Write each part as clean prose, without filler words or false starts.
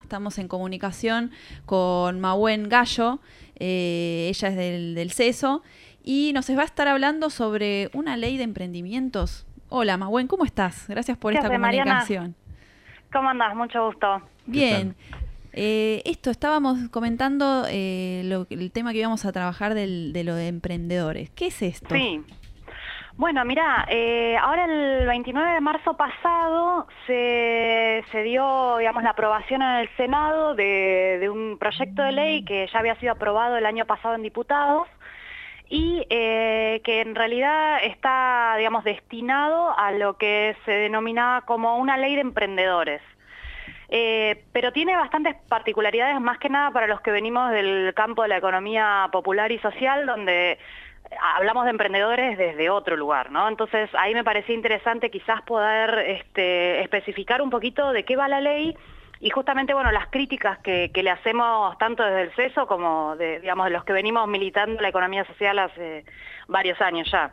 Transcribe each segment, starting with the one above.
Estamos en comunicación con Mahuen Gallo, ella es del CESO, y nos va a estar hablando sobre una ley de emprendimientos. Hola Mahuen, ¿cómo estás? Gracias por esta comunicación. Mariana? ¿Cómo andás? Mucho gusto. Bien. Estábamos comentando el tema que íbamos a trabajar de lo de emprendedores. ¿Qué es esto? Sí. Bueno, mirá, ahora el 29 de marzo pasado se dio, digamos, la aprobación en el Senado de un proyecto de ley que ya había sido aprobado el año pasado en diputados y que en realidad está, digamos, destinado a lo que se denominaba como una ley de emprendedores. Pero tiene bastantes particularidades, más que nada para los que venimos del campo de la economía popular y social, donde hablamos de emprendedores desde otro lugar, ¿no? Entonces ahí me parecía interesante quizás poder especificar un poquito de qué va la ley y justamente, bueno, las críticas que le hacemos tanto desde el CESO como digamos, de los que venimos militando la economía social hace varios años ya.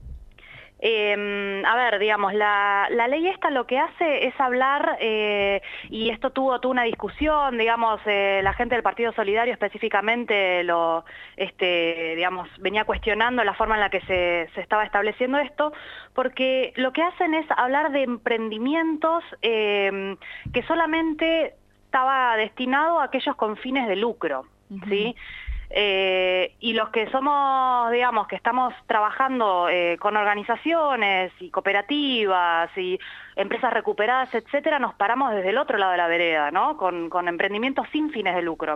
A ver, digamos, la ley esta lo que hace es hablar, y esto tuvo una discusión, digamos, la gente del Partido Solidario específicamente digamos, venía cuestionando la forma en la que se estaba estableciendo esto, porque lo que hacen es hablar de emprendimientos que solamente estaba destinado a aquellos con fines de lucro, ¿sí? Y los que somos, digamos, que estamos trabajando con organizaciones y cooperativas y empresas recuperadas, etcétera, nos paramos desde el otro lado de la vereda, ¿no? Con emprendimientos sin fines de lucro.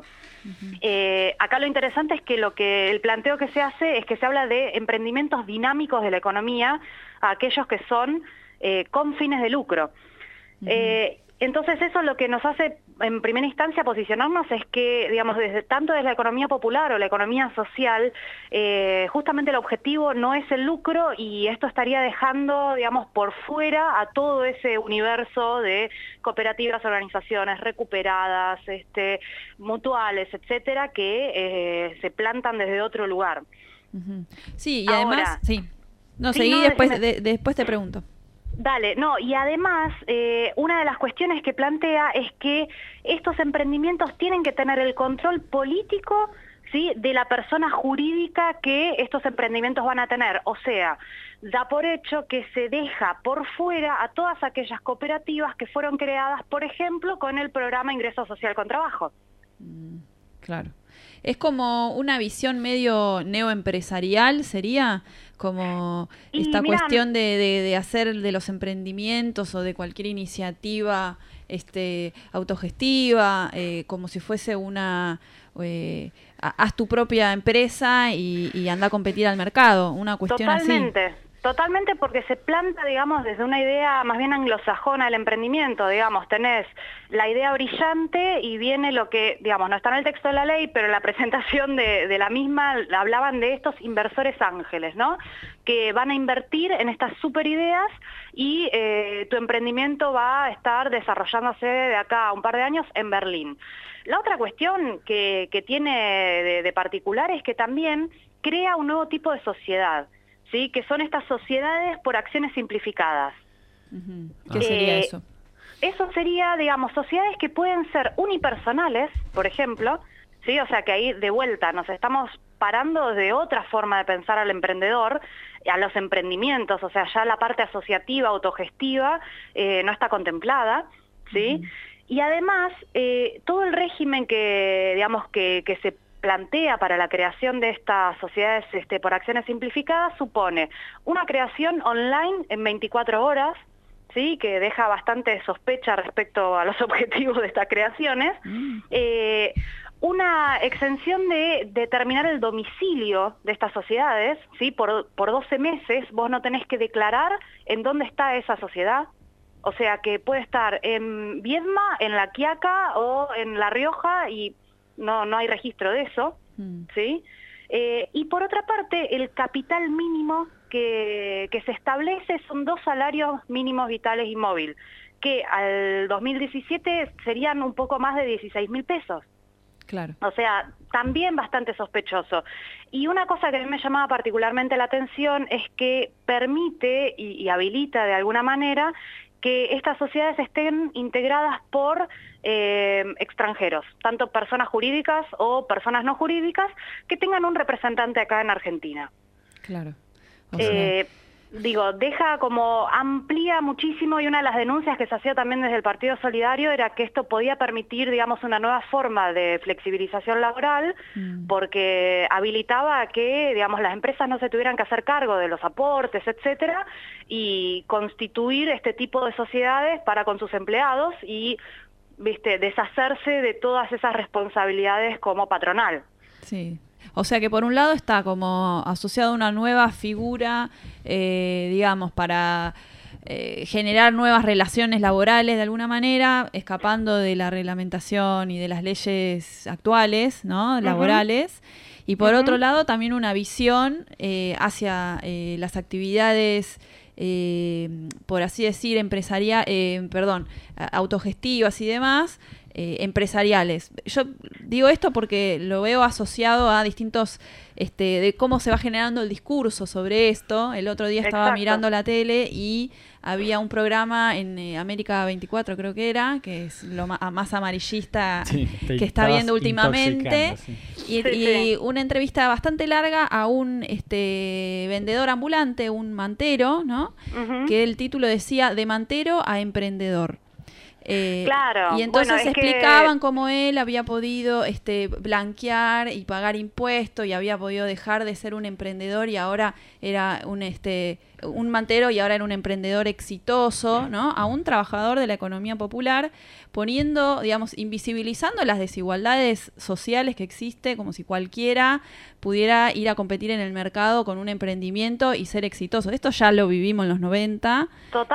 Acá lo interesante es que el planteo que se hace es que se habla de emprendimientos dinámicos de la economía, a aquellos que son con fines de lucro. Entonces eso lo que nos hace en primera instancia posicionarnos es que, digamos, tanto desde la economía popular o la economía social, justamente el objetivo no es el lucro y esto estaría dejando, digamos, por fuera a todo ese universo de cooperativas, organizaciones recuperadas, mutuales, etcétera, que se plantan desde otro lugar. Sí, y además, sí. No, sí, seguí, después te pregunto. Dale, no, y además una de las cuestiones que plantea es que estos emprendimientos tienen que tener el control político, ¿sí?, de la persona jurídica que estos emprendimientos van a tener. O sea, da por hecho que se deja por fuera a todas aquellas cooperativas que fueron creadas, por ejemplo, con el programa Ingreso Social con Trabajo. Claro. Es como una visión medio neoempresarial, sería como esta cuestión de hacer de los emprendimientos o de cualquier iniciativa autogestiva, como si fuese una haz tu propia empresa y anda a competir al mercado, una cuestión Totalmente. así. Totalmente, porque se planta, digamos, desde una idea más bien anglosajona del emprendimiento, digamos, tenés la idea brillante y viene lo que, digamos, no está en el texto de la ley, pero en la presentación de la misma hablaban de estos inversores ángeles, ¿no?, que van a invertir en estas super ideas y tu emprendimiento va a estar desarrollándose de acá a un par de años en Berlín. La otra cuestión que tiene de particular es que también crea un nuevo tipo de sociedad, ¿sí?, que son estas sociedades por acciones simplificadas. ¿Qué sería eso? Eso sería, digamos, sociedades que pueden ser unipersonales, por ejemplo, ¿sí? O sea que ahí de vuelta nos estamos parando de otra forma de pensar al emprendedor, a los emprendimientos, o sea, ya la parte asociativa, autogestiva, no está contemplada, ¿sí? Y además, todo el régimen que, digamos, que se plantea para la creación de estas sociedades por acciones simplificadas supone una creación online en 24 horas, ¿sí?, que deja bastante sospecha respecto a los objetivos de estas creaciones, una exención de determinar el domicilio de estas sociedades, ¿sí?, por 12 meses vos no tenés que declarar en dónde está esa sociedad. O sea que puede estar en Viedma, en La Quiaca o en La Rioja y no hay registro de eso, ¿sí? Y por otra parte, el capital mínimo que se establece son 2 salarios mínimos vitales y móvil, que al 2017 serían un poco más de 16.000 pesos. Claro. O sea, también bastante sospechoso. Y una cosa que a mí me llamaba particularmente la atención es que permite y habilita de alguna manera que estas sociedades estén integradas por extranjeros, tanto personas jurídicas o personas no jurídicas, que tengan un representante acá en Argentina. Claro. O sea, Deja como amplía muchísimo, y una de las denuncias que se hacía también desde el Partido Solidario era que esto podía permitir, digamos, una nueva forma de flexibilización laboral, porque habilitaba a que, digamos, las empresas no se tuvieran que hacer cargo de los aportes, etcétera, y constituir este tipo de sociedades para con sus empleados y, deshacerse de todas esas responsabilidades como patronal. sí. O sea que por un lado está como asociado a una nueva figura, digamos, para generar nuevas relaciones laborales de alguna manera, escapando de la reglamentación y de las leyes actuales, ¿no? Laborales. Y por otro lado también una visión hacia las actividades, por así decir, autogestivas y demás, empresariales. Yo digo esto porque lo veo asociado a distintos, de cómo se va generando el discurso sobre esto. El otro día estaba mirando la tele y había un programa en América 24, creo que era, que es lo más amarillista que está viendo últimamente. Y una entrevista bastante larga a un vendedor ambulante, un mantero, ¿no? Que el título decía "De mantero a emprendedor". Claro. Y entonces explicaban cómo él había podido blanquear y pagar impuestos y había podido dejar de ser un emprendedor y ahora era un mantero y ahora era un emprendedor exitoso, ¿no? A un trabajador de la economía popular, poniendo, digamos, invisibilizando las desigualdades sociales que existe, como si cualquiera pudiera ir a competir en el mercado con un emprendimiento y ser exitoso. Esto ya lo vivimos en los 90.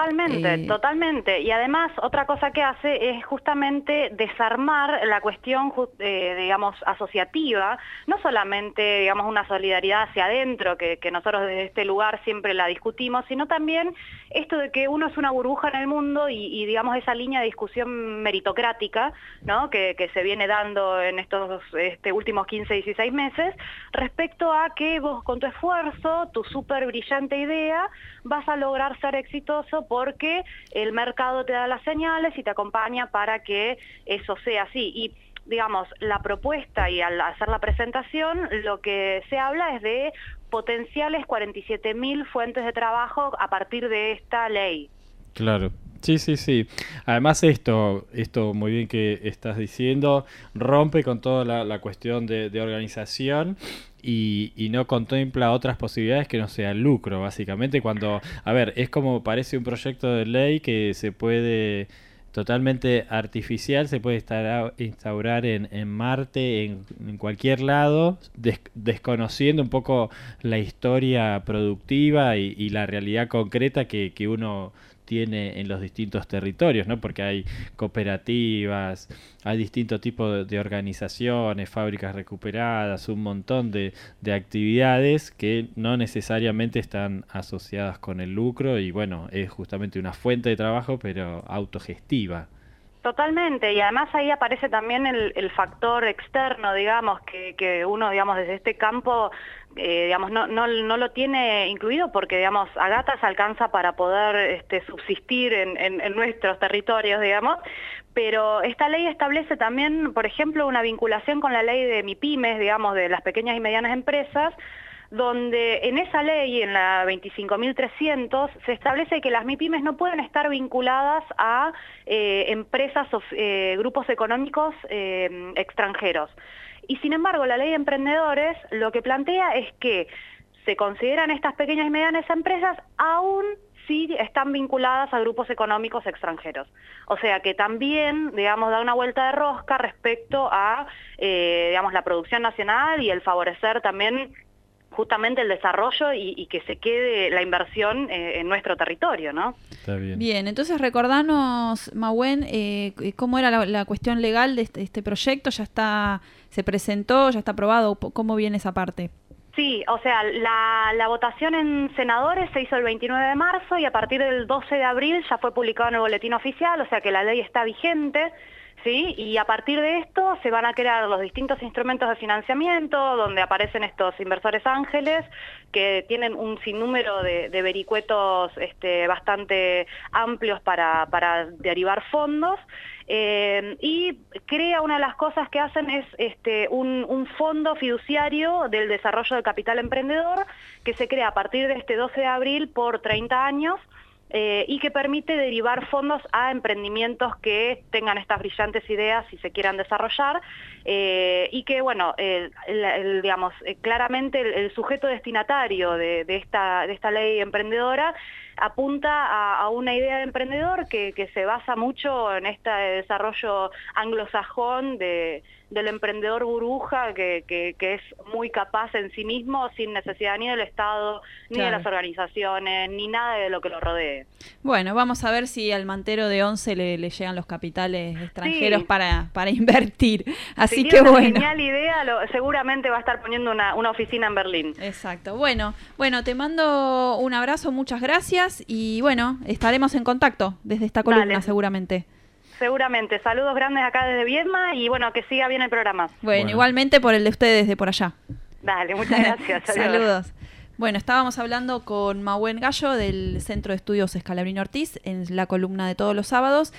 Totalmente. Y además, otra cosa que hace es justamente desarmar la cuestión, digamos, asociativa, no solamente, digamos, una solidaridad hacia adentro, que nosotros desde este lugar siempre la discutimos, sino también esto de que uno es una burbuja en el mundo y digamos, esa línea de discusión meritocrática, ¿no? que se viene dando en estos últimos 15, 16 meses, respecto a que vos con tu esfuerzo, tu súper brillante idea, vas a lograr ser exitoso porque el mercado te da las señales y te acompaña para que eso sea así. Y digamos, la propuesta y al hacer la presentación, lo que se habla es de potenciales 47.000 fuentes de trabajo a partir de esta ley. Claro. Sí. Además esto muy bien que estás diciendo, rompe con toda la cuestión de organización y no contempla otras posibilidades que no sea el lucro, básicamente. Cuando, es como parece un proyecto de ley que se puede, totalmente artificial, se puede instaurar en Marte, en cualquier lado, desconociendo un poco la historia productiva y la realidad concreta que uno tiene en los distintos territorios, ¿no? Porque hay cooperativas, hay distintos tipos de organizaciones, fábricas recuperadas, un montón de actividades que no necesariamente están asociadas con el lucro y bueno, es justamente una fuente de trabajo pero autogestiva. Totalmente, y además ahí aparece también el factor externo, digamos, que uno, digamos, desde este campo, digamos, no lo tiene incluido porque, digamos, a gatas alcanza para poder subsistir en nuestros territorios, digamos, pero esta ley establece también, por ejemplo, una vinculación con la ley de MIPYMES, digamos, de las pequeñas y medianas empresas, donde en esa ley, en la 25.300, se establece que las MIPYMES no pueden estar vinculadas a empresas o grupos económicos extranjeros. Y sin embargo, la ley de emprendedores lo que plantea es que se consideran estas pequeñas y medianas empresas aún si están vinculadas a grupos económicos extranjeros. O sea que también, digamos, da una vuelta de rosca respecto a, digamos, la producción nacional y el favorecer también justamente el desarrollo y que se quede la inversión en nuestro territorio, ¿no? Está bien. Bien, entonces recordanos, Mahuen, cómo era la cuestión legal de este proyecto. ¿Se presentó, ya está aprobado? ¿Cómo viene esa parte? Sí, o sea, la votación en senadores se hizo el 29 de marzo y a partir del 12 de abril ya fue publicado en el boletín oficial, o sea que la ley está vigente. ¿sí? Y a partir de esto se van a crear los distintos instrumentos de financiamiento, donde aparecen estos inversores ángeles, que tienen un sinnúmero de vericuetos bastante amplios para derivar fondos. Y crea, una de las cosas que hacen es un fondo fiduciario del desarrollo del capital emprendedor, que se crea a partir de este 12 de abril por 30 años, y que permite derivar fondos a emprendimientos que tengan estas brillantes ideas y se quieran desarrollar, y que, bueno, digamos, claramente el sujeto destinatario de esta ley emprendedora apunta a una idea de emprendedor que se basa mucho en este desarrollo anglosajón del emprendedor burbuja, que es muy capaz en sí mismo, sin necesidad ni del Estado, ni de las organizaciones, ni nada de lo que lo rodee. Bueno, vamos a ver si al mantero de Once le llegan los capitales extranjeros para invertir. Así que bueno. Genial idea, seguramente va a estar poniendo una oficina en Berlín. Exacto. Bueno, te mando un abrazo, muchas gracias y bueno, estaremos en contacto desde esta columna. Dale. Seguramente. Saludos grandes acá desde Viedma y bueno, que siga bien el programa. Bueno, igualmente por el de ustedes de por allá. Dale, muchas gracias. Saludos. Bueno, estábamos hablando con Mahuen Gallo del Centro de Estudios Scalabrini Ortiz en la columna de todos los sábados.